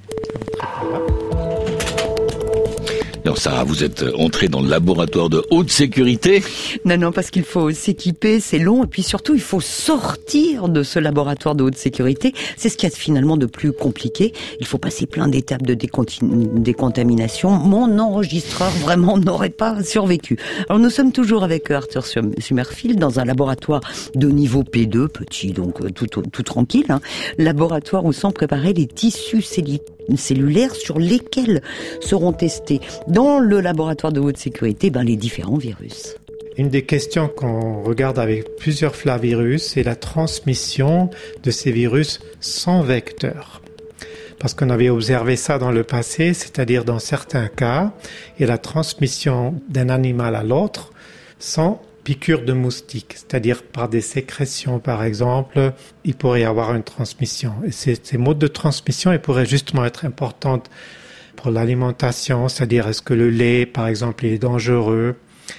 Alors Sarah, vous êtes entrée dans le laboratoire de haute sécurité. Non, parce qu'il faut s'équiper, c'est long, et puis surtout, il faut sortir de ce laboratoire de haute sécurité. C'est ce qu'il y a finalement de plus compliqué. Il faut passer plein d'étapes de décontamination. Mon enregistreur, vraiment, n'aurait pas survécu. Alors, nous sommes toujours avec Arthur Summerfield dans un laboratoire de niveau P2, petit, donc tout tranquille, hein. Laboratoire où sont préparés les tissus cellulaires sur lesquels seront testés dans le laboratoire de haute sécurité les différents virus. Une des questions qu'on regarde avec plusieurs flavirus, c'est la transmission de ces virus sans vecteur. Parce qu'on avait observé ça dans le passé, c'est-à-dire dans certains cas, il y a la transmission d'un animal à l'autre sans piqûre de moustique, c'est-à-dire par des sécrétions par exemple, il pourrait y avoir une transmission. Et ces modes de transmission, ils pourraient justement être importants pour l'alimentation, c'est-à-dire est-ce que le lait par exemple est dangereux,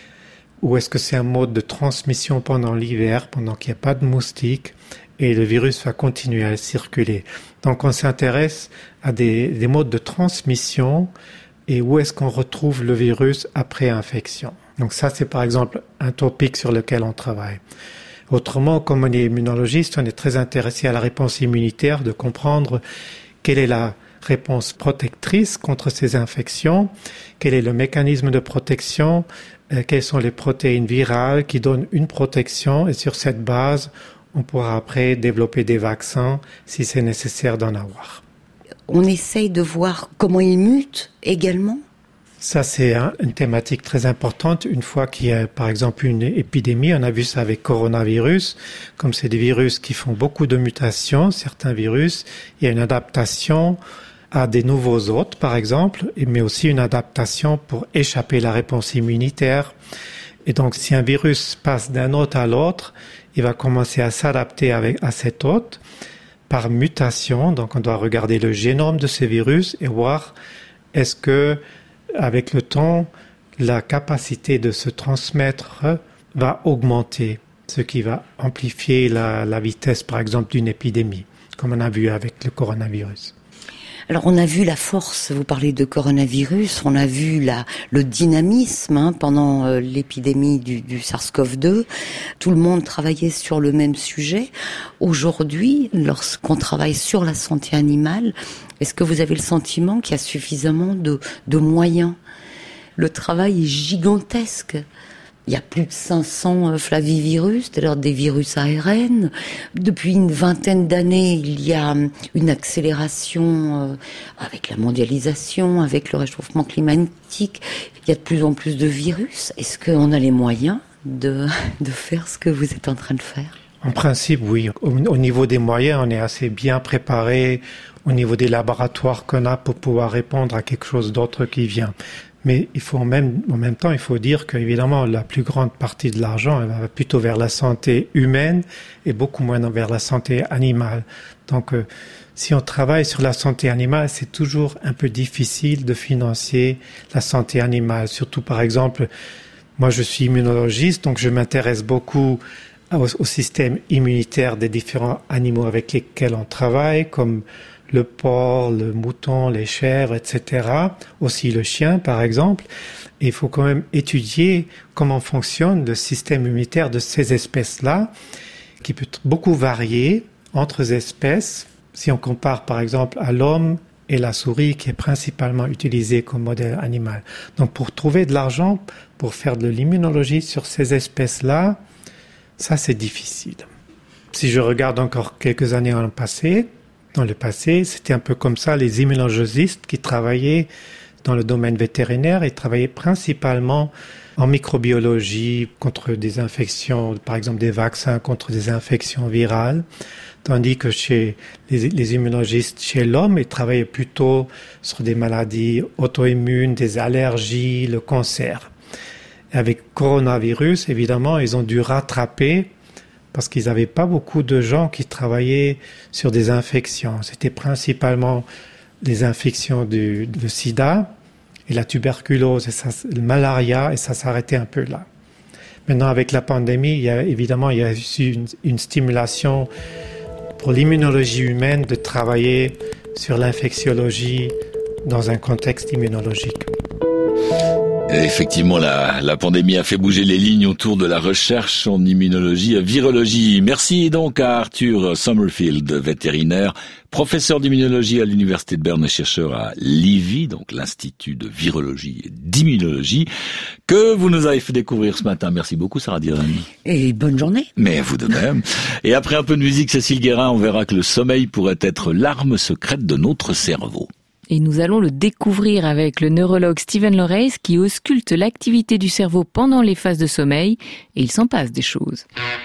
ou est-ce que c'est un mode de transmission pendant l'hiver, pendant qu'il n'y a pas de moustiques, et le virus va continuer à circuler. Donc on s'intéresse à des modes de transmission et où est-ce qu'on retrouve le virus après infection. Donc ça, c'est par exemple un topic sur lequel on travaille. Autrement, comme on est immunologiste, on est très intéressé à la réponse immunitaire, de comprendre quelle est la réponse protectrice contre ces infections, quel est le mécanisme de protection, quelles sont les protéines virales qui donnent une protection, et sur cette base, on pourra après développer des vaccins si c'est nécessaire d'en avoir. On essaye de voir comment ils mutent également ? Ça, c'est une thématique très importante. Une fois qu'il y a, par exemple, une épidémie, on a vu ça avec coronavirus, comme c'est des virus qui font beaucoup de mutations, certains virus, il y a une adaptation à des nouveaux hôtes, par exemple, mais aussi une adaptation pour échapper à la réponse immunitaire. Et donc, si un virus passe d'un hôte à l'autre, il va commencer à s'adapter à cet hôte par mutation. Donc, on doit regarder le génome de ces virus et voir est-ce que avec le temps, la capacité de se transmettre va augmenter, ce qui va amplifier la vitesse, par exemple, d'une épidémie, comme on a vu avec le coronavirus. Alors, on a vu la force, vous parlez de coronavirus, on a vu le dynamisme pendant l'épidémie du SARS-CoV-2. Tout le monde travaillait sur le même sujet. Aujourd'hui, lorsqu'on travaille sur la santé animale, est-ce que vous avez le sentiment qu'il y a suffisamment de moyens ? Le travail est gigantesque. Il y a plus de 500 flavivirus, c'est-à-dire des virus ARN. Depuis une vingtaine d'années, il y a une accélération avec la mondialisation, avec le réchauffement climatique. Il y a de plus en plus de virus. Est-ce qu'on a les moyens de faire ce que vous êtes en train de faire ? En principe, oui. Au niveau des moyens, on est assez bien préparé au niveau des laboratoires qu'on a pour pouvoir répondre à quelque chose d'autre qui vient. Mais il faut en même temps, il faut dire qu'évidemment, la plus grande partie de l'argent, elle va plutôt vers la santé humaine et beaucoup moins vers la santé animale. Donc, si on travaille sur la santé animale, c'est toujours un peu difficile de financer la santé animale. Surtout, par exemple, moi, je suis immunologiste, donc je m'intéresse beaucoup au système immunitaire des différents animaux avec lesquels on travaille, comme le porc, le mouton, les chèvres, etc. Aussi le chien, par exemple. Et il faut quand même étudier comment fonctionne le système immunitaire de ces espèces-là, qui peut beaucoup varier entre espèces. Si on compare, par exemple, à l'homme et la souris, qui est principalement utilisé comme modèle animal. Donc, pour trouver de l'argent, pour faire de l'immunologie sur ces espèces-là, ça, c'est difficile. Si je regarde encore quelques années dans le passé, c'était un peu comme ça, les immunologistes qui travaillaient dans le domaine vétérinaire, ils travaillaient principalement en microbiologie contre des infections, par exemple des vaccins contre des infections virales. Tandis que chez les immunologistes, chez l'homme, ils travaillent plutôt sur des maladies auto-immunes, des allergies, le cancer. Et avec coronavirus, évidemment, ils ont dû rattraper parce qu'ils n'avaient pas beaucoup de gens qui travaillaient sur des infections. C'était principalement les infections du sida et la tuberculose, et ça, le malaria, et ça s'arrêtait un peu là. Maintenant, avec la pandémie, il y a eu une stimulation pour l'immunologie humaine de travailler sur l'infectiologie dans un contexte immunologique. Et effectivement, la pandémie a fait bouger les lignes autour de la recherche en immunologie et virologie. Merci donc à Arthur Sommerfield, vétérinaire, professeur d'immunologie à l'Université de Berne et chercheur à l'IVI, donc l'Institut de virologie et d'immunologie, que vous nous avez fait découvrir ce matin. Merci beaucoup, Sarah Dirani. Et bonne journée. Mais vous de même. Et après un peu de musique, Cécile Guérin, on verra que le sommeil pourrait être l'arme secrète de notre cerveau. Et nous allons le découvrir avec le neurologue Steven Loreys qui ausculte l'activité du cerveau pendant les phases de sommeil, et il s'en passe des choses.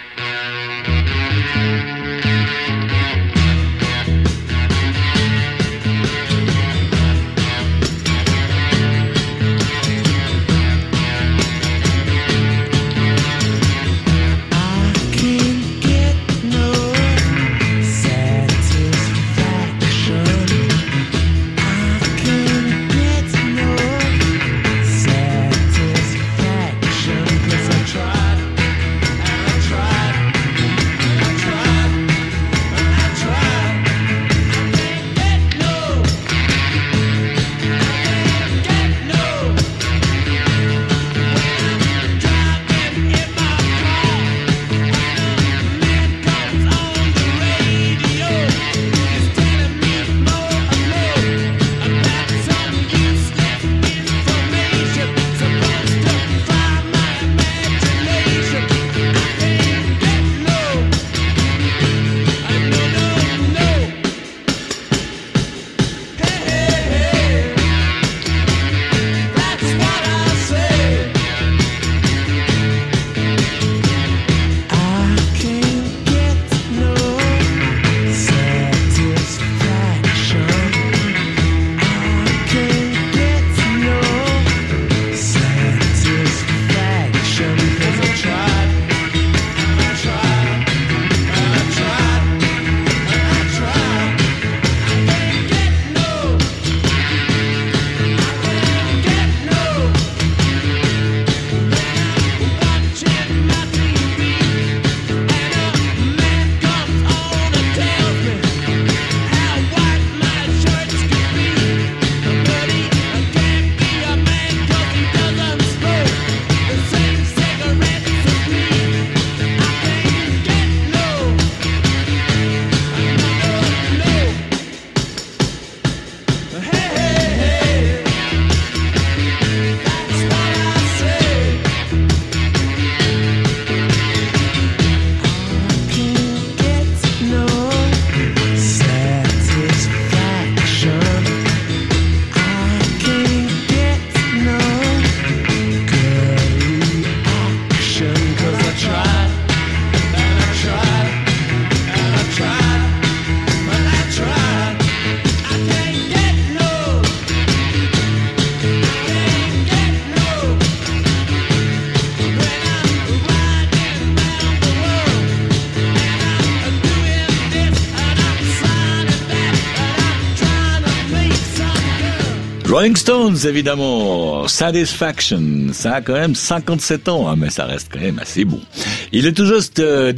Rolling Stones, évidemment. Satisfaction. Ça a quand même 57 ans, hein, mais ça reste quand même assez bon. Il est tout juste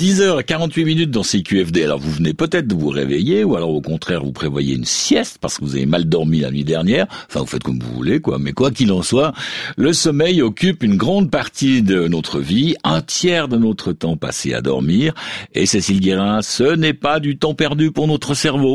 10h48 dans CQFD. Alors, vous venez peut-être de vous réveiller, ou alors au contraire, vous prévoyez une sieste parce que vous avez mal dormi la nuit dernière. Enfin, vous faites comme vous voulez, quoi. Mais quoi qu'il en soit, le sommeil occupe une grande partie de notre vie, un tiers de notre temps passé à dormir. Et Cécile Guérin, ce n'est pas du temps perdu pour notre cerveau.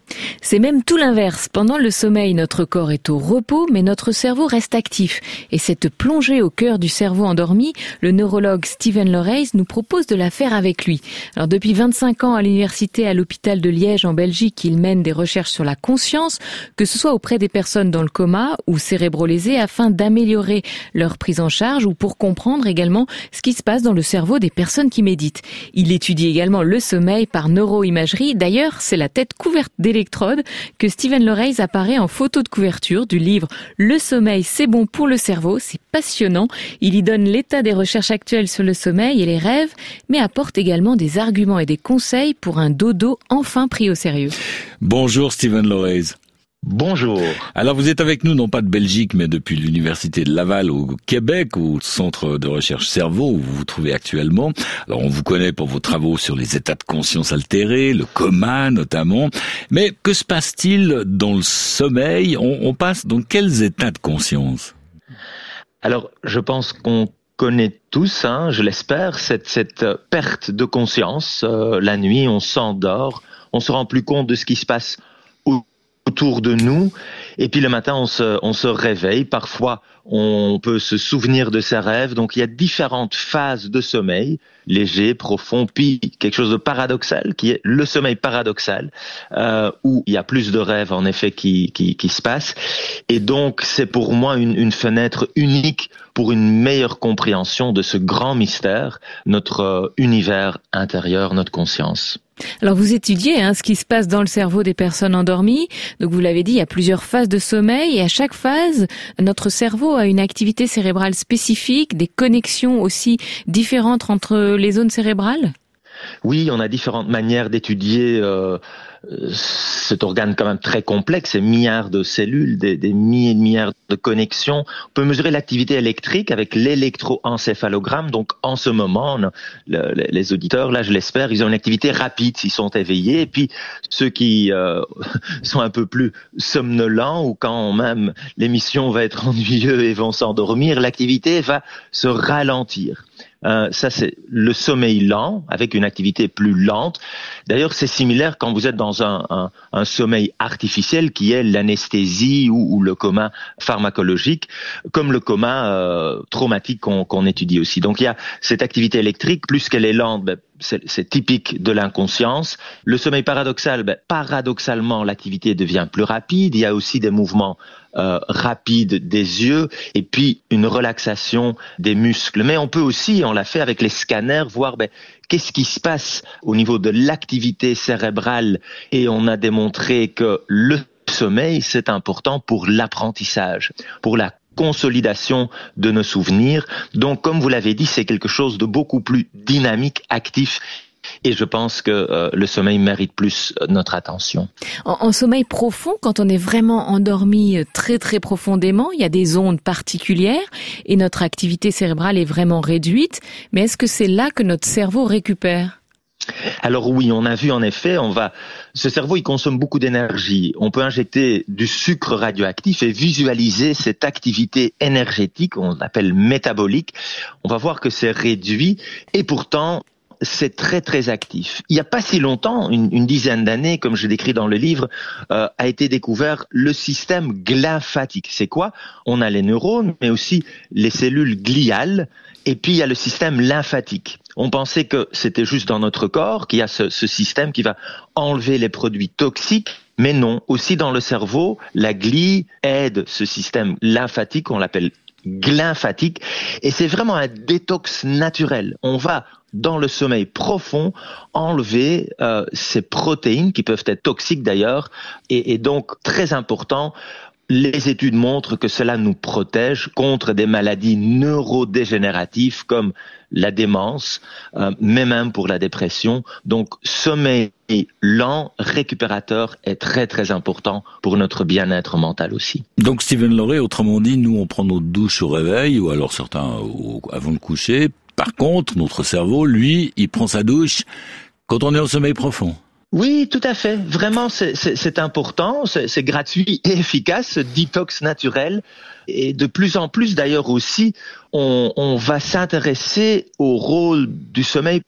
C'est même tout l'inverse. Pendant le sommeil, notre corps est au repos, mais notre cerveau reste actif. Et cette plongée au cœur du cerveau endormi, le neurologue Steven Lorreys nous propose de la faire avec lui. Alors depuis 25 ans à l'université à l'hôpital de Liège en Belgique, il mène des recherches sur la conscience, que ce soit auprès des personnes dans le coma ou cérébrolésées, afin d'améliorer leur prise en charge ou pour comprendre également ce qui se passe dans le cerveau des personnes qui méditent. Il étudie également le sommeil par neuroimagerie. D'ailleurs, c'est la tête couverte d'électrodes que Steven Lorreys apparaît en photo de couverture du livre « Le sommeil, c'est bon pour le cerveau ». C'est passionnant. Il y donne l'état des recherches actuelles sur le sommeil et les rêves, mais apporte également des arguments et des conseils pour un dodo enfin pris au sérieux. Bonjour Steven Lorreys. Bonjour. Alors vous êtes avec nous, non pas de Belgique, mais depuis l'Université de Laval au Québec, au Centre de recherche cerveau, où vous vous trouvez actuellement. Alors on vous connaît pour vos travaux sur les états de conscience altérés, le coma notamment. Mais que se passe-t-il dans le sommeil ? On passe dans quels états de conscience ? Alors je pense qu'on connaît tous, je l'espère, cette perte de conscience. La nuit, on s'endort, on se rend plus compte de ce qui se passe autour de nous, et puis le matin on se réveille. Parfois on peut se souvenir de ses rêves. Donc il y a différentes phases de sommeil, léger, profond, puis quelque chose de paradoxal qui est le sommeil paradoxal, où il y a plus de rêves en effet qui se passent. Et donc c'est pour moi une fenêtre unique pour une meilleure compréhension de ce grand mystère, notre univers intérieur, notre conscience. Alors vous étudiez ce qui se passe dans le cerveau des personnes endormies. Donc vous l'avez dit, il y a plusieurs phases de sommeil et à chaque phase, notre cerveau a une activité cérébrale spécifique, des connexions aussi différentes entre les zones cérébrales. Oui, on a différentes manières d'étudier cet organe quand même très complexe, ces milliards de cellules, des milliers de milliards de connexions. On peut mesurer l'activité électrique avec l'électroencéphalogramme. Donc en ce moment, les auditeurs, là je l'espère, ils ont une activité rapide s'ils sont éveillés. Et puis ceux qui sont un peu plus somnolents ou quand même l'émission va être ennuyeuse et vont s'endormir, l'activité va se ralentir. Ça c'est le sommeil lent avec une activité plus lente. D'ailleurs c'est similaire quand vous êtes dans un sommeil artificiel qui est l'anesthésie ou le coma pharmacologique, comme le coma traumatique qu'on étudie aussi. Donc il y a cette activité électrique, plus qu'elle est lente, c'est typique de l'inconscience. Le sommeil paradoxal, paradoxalement l'activité devient plus rapide. Il y a aussi des mouvements rapides des yeux et puis une relaxation des muscles. Mais on peut aussi, on l'a fait avec les scanners, voir qu'est-ce qui se passe au niveau de l'activité cérébrale, et on a démontré que le sommeil, c'est important pour l'apprentissage, pour la consolidation de nos souvenirs. Donc, comme vous l'avez dit, c'est quelque chose de beaucoup plus dynamique, actif. Et je pense que le sommeil mérite plus notre attention. En sommeil profond, quand on est vraiment endormi très très profondément, il y a des ondes particulières et notre activité cérébrale est vraiment réduite. Mais est-ce que c'est là que notre cerveau récupère ? Alors oui, on a vu en effet, ce cerveau il consomme beaucoup d'énergie. On peut injecter du sucre radioactif et visualiser cette activité énergétique, on l'appelle métabolique. On va voir que c'est réduit et pourtant c'est très très actif. Il n'y a pas si longtemps, une dizaine d'années, comme je décris dans le livre, a été découvert le système glymphatique. C'est quoi ? On a les neurones, mais aussi les cellules gliales, et puis il y a le système lymphatique. On pensait que c'était juste dans notre corps qu'il y a ce système qui va enlever les produits toxiques, mais non. Aussi dans le cerveau, la glie aide ce système lymphatique, on l'appelle glymphatique, et c'est vraiment un détox naturel. On va dans le sommeil profond enlever ces protéines qui peuvent être toxiques d'ailleurs, et donc très important. Les études montrent que cela nous protège contre des maladies neurodégénératives comme la démence, mais même pour la dépression. Donc, sommeil lent, récupérateur est très très important pour notre bien-être mental aussi. Donc, Steven Lorreys, autrement dit, nous on prend notre douche au réveil, ou alors certains avant le coucher. Par contre, notre cerveau, lui, il prend sa douche quand on est en sommeil profond. Oui, tout à fait. Vraiment, c'est important, c'est gratuit et efficace, ce détox naturel. Et de plus en plus, d'ailleurs aussi, on va s'intéresser au rôle du sommeil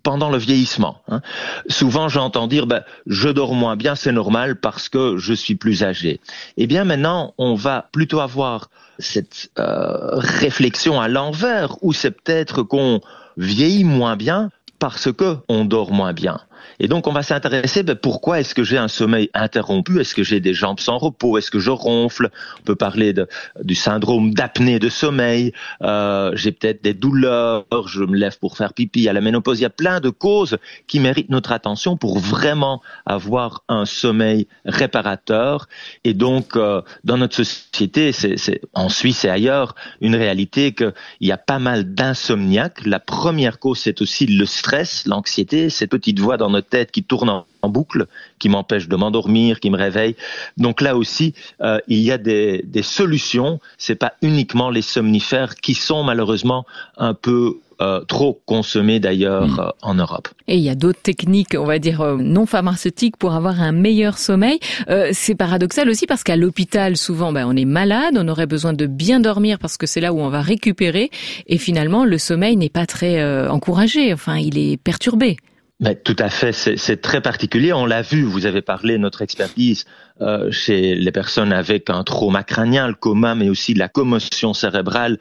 pendant le vieillissement. Souvent, j'entends dire je dors moins bien, c'est normal parce que je suis plus âgé. Eh bien, maintenant, on va plutôt avoir cette réflexion à l'envers, où c'est peut-être qu'on vieillit moins bien parce que on dort moins bien. Et donc, on va s'intéresser, pourquoi est-ce que j'ai un sommeil interrompu? Est-ce que j'ai des jambes sans repos? Est-ce que je ronfle? On peut parler du syndrome d'apnée de sommeil. J'ai peut-être des douleurs, je me lève pour faire pipi à la ménopause. Il y a plein de causes qui méritent notre attention pour vraiment avoir un sommeil réparateur. Et donc, dans notre société, c'est en Suisse et ailleurs, une réalité qu'il y a pas mal d'insomniaques. La première cause, c'est aussi le stress, l'anxiété, cette petite voix dans notre tête qui tourne en boucle, qui m'empêche de m'endormir, qui me réveille. Donc là aussi, il y a des solutions. C'est pas uniquement les somnifères qui sont malheureusement un peu trop consommés d'ailleurs en Europe. Et il y a d'autres techniques, on va dire non pharmaceutiques, pour avoir un meilleur sommeil. C'est paradoxal aussi parce qu'à l'hôpital, souvent, on est malade, on aurait besoin de bien dormir parce que c'est là où on va récupérer. Et finalement, le sommeil n'est pas très encouragé. Enfin, il est perturbé. Mais tout à fait, c'est très particulier. On l'a vu, vous avez parlé de notre expertise chez les personnes avec un trauma crânien, le coma, mais aussi la commotion cérébrale,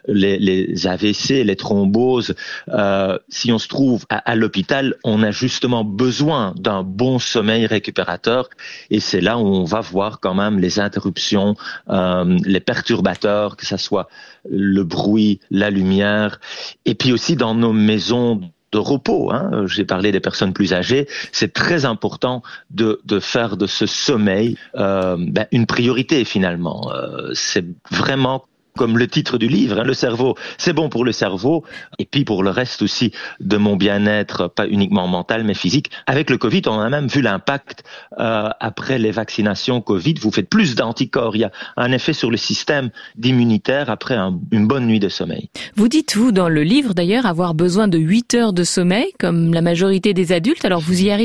les AVC, les thromboses. Si on se trouve à l'hôpital, on a justement besoin d'un bon sommeil récupérateur, et c'est là où on va voir quand même les interruptions, les perturbateurs, que ça soit le bruit, la lumière, et puis aussi dans nos maisons de repos. J'ai parlé des personnes plus âgées. C'est très important de faire de ce sommeil une priorité finalement. C'est vraiment comme le titre du livre, le cerveau, c'est bon pour le cerveau, et puis pour le reste aussi de mon bien-être, pas uniquement mental, mais physique. Avec le Covid, on a même vu l'impact après les vaccinations Covid. Vous faites plus d'anticorps. Il y a un effet sur le système immunitaire après une bonne nuit de sommeil. Vous dites, vous, dans le livre d'ailleurs, avoir besoin de 8 heures de sommeil, comme la majorité des adultes. Alors, vous y arrivez ?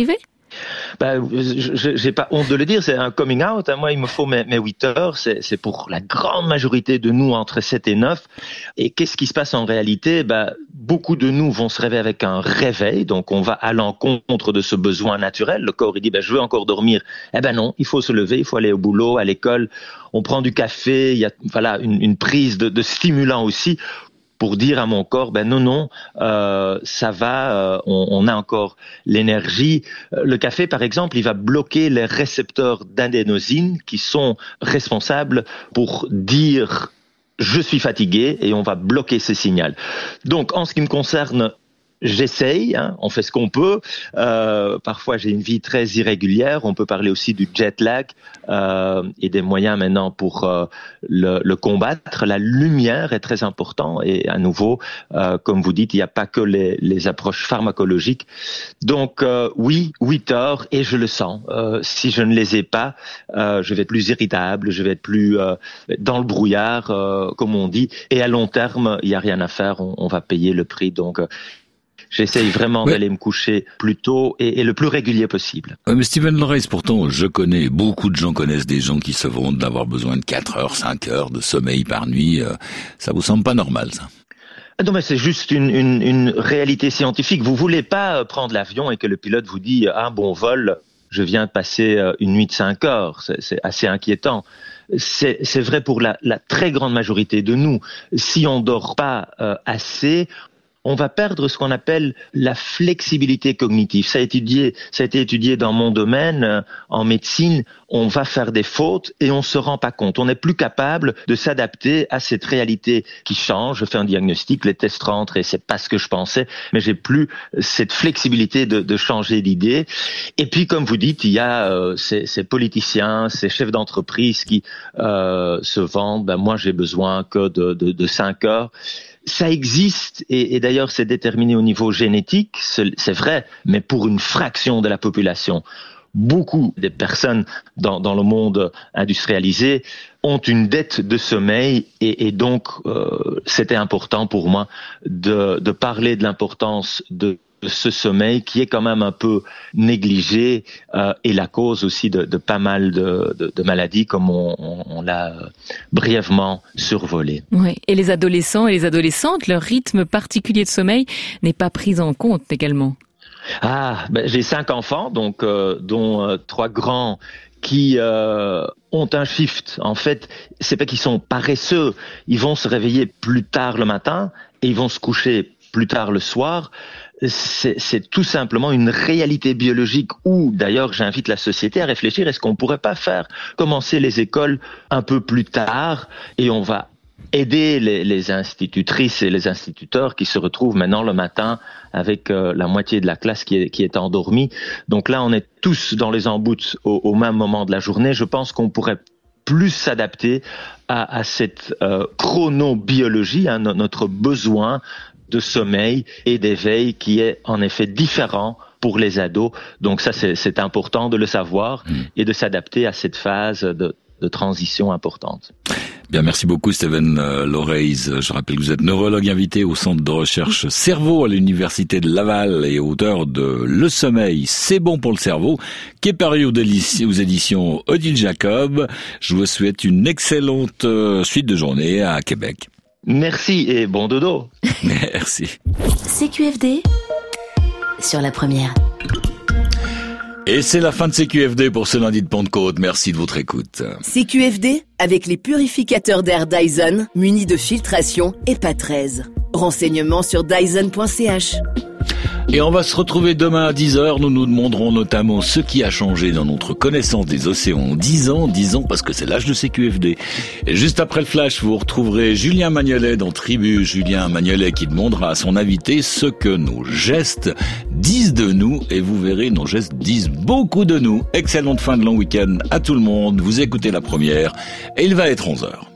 J'ai pas honte de le dire, c'est un coming out. Moi, il me faut mes 8 heures. C'est pour la grande majorité de nous entre 7 et 9. Et qu'est-ce qui se passe en réalité? Beaucoup de nous vont se réveiller avec un réveil. Donc, on va à l'encontre de ce besoin naturel. Le corps, il dit, je veux encore dormir. Non, il faut se lever, il faut aller au boulot, à l'école. On prend du café. Il y a, une prise de stimulant aussi, pour dire à mon corps, non, ça va, on a encore l'énergie. Le café, par exemple, il va bloquer les récepteurs d'adénosine qui sont responsables pour dire je suis fatigué, et on va bloquer ce signal. Donc, en ce qui me concerne, j'essaye, on fait ce qu'on peut. Parfois, j'ai une vie très irrégulière. On peut parler aussi du jet lag et des moyens maintenant pour le combattre. La lumière est très importante, et à nouveau, comme vous dites, il n'y a pas que les approches pharmacologiques. Donc, oui, 8 heures, et je le sens. Si je ne les ai pas, je vais être plus irritable, je vais être plus dans le brouillard, comme on dit. Et à long terme, il n'y a rien à faire. On va payer le prix. Donc, j'essaye vraiment d'aller me coucher plus tôt et le plus régulier possible. Mais Steven Lorais, pourtant, beaucoup de gens connaissent des gens qui se vantent d'avoir besoin de 4 heures, 5 heures de sommeil par nuit. Ça vous semble pas normal, ça? Non, mais c'est juste une réalité scientifique. Vous voulez pas prendre l'avion et que le pilote vous dit « bon vol, je viens de passer une nuit de 5 heures ». C'est assez inquiétant. C'est vrai pour la très grande majorité de nous. Si on dort pas assez, on va perdre ce qu'on appelle la flexibilité cognitive. Ça a été étudié dans mon domaine, en médecine. On va faire des fautes et on se rend pas compte. On n'est plus capable de s'adapter à cette réalité qui change. Je fais un diagnostic, les tests rentrent et c'est pas ce que je pensais, mais j'ai plus cette flexibilité de changer d'idée. Et puis, comme vous dites, il y a ces politiciens, ces chefs d'entreprise qui se vendent. Moi, j'ai besoin que de 5 heures. Ça existe, et d'ailleurs c'est déterminé au niveau génétique, c'est vrai, mais pour une fraction de la population. Beaucoup des personnes dans le monde industrialisé ont une dette de sommeil, et donc c'était important pour moi de parler de l'importance de ce sommeil qui est quand même un peu négligé, et la cause aussi de pas mal de maladies, comme on l'a brièvement survolé. Oui. Et les adolescents et les adolescentes, leur rythme particulier de sommeil n'est pas pris en compte également. J'ai 5 enfants, donc dont 3 grands qui ont un shift. En fait, c'est pas qu'ils sont paresseux, ils vont se réveiller plus tard le matin et ils vont se coucher plus tard le soir. C'est tout simplement une réalité biologique où, d'ailleurs, j'invite la société à réfléchir, est-ce qu'on pourrait pas commencer les écoles un peu plus tard, et on va aider les institutrices et les instituteurs qui se retrouvent maintenant le matin avec la moitié de la classe qui est endormie. Donc là, on est tous dans les emboutes au même moment de la journée. Je pense qu'on pourrait plus s'adapter à cette chronobiologie, notre besoin de sommeil et d'éveil qui est en effet différent pour les ados. Donc ça, c'est important de le savoir et de s'adapter à cette phase de transition importante. Bien, merci beaucoup Steven Loreys. Je rappelle que vous êtes neurologue invité au centre de recherche cerveau à l'université de Laval et auteur de Le sommeil, c'est bon pour le cerveau, qui est paru aux éditions Odile Jacob. Je vous souhaite une excellente suite de journée à Québec. Merci et bon dodo. Merci. CQFD sur la première. Et c'est la fin de CQFD pour ce lundi de Pentecôte. Merci de votre écoute. CQFD avec les purificateurs d'air Dyson munis de filtration EPA 13. Renseignements sur dyson.ch. Et on va se retrouver demain à 10h. Nous nous demanderons notamment ce qui a changé dans notre connaissance des océans en 10 ans parce que c'est l'âge de CQFD. Et juste après le flash, vous retrouverez Julien Magnolet dans Tribu. Julien Magnolet qui demandera à son invité ce que nos gestes disent de nous. Et vous verrez, nos gestes disent beaucoup de nous. Excellente fin de long week-end à tout le monde. Vous écoutez la première et il va être 11h.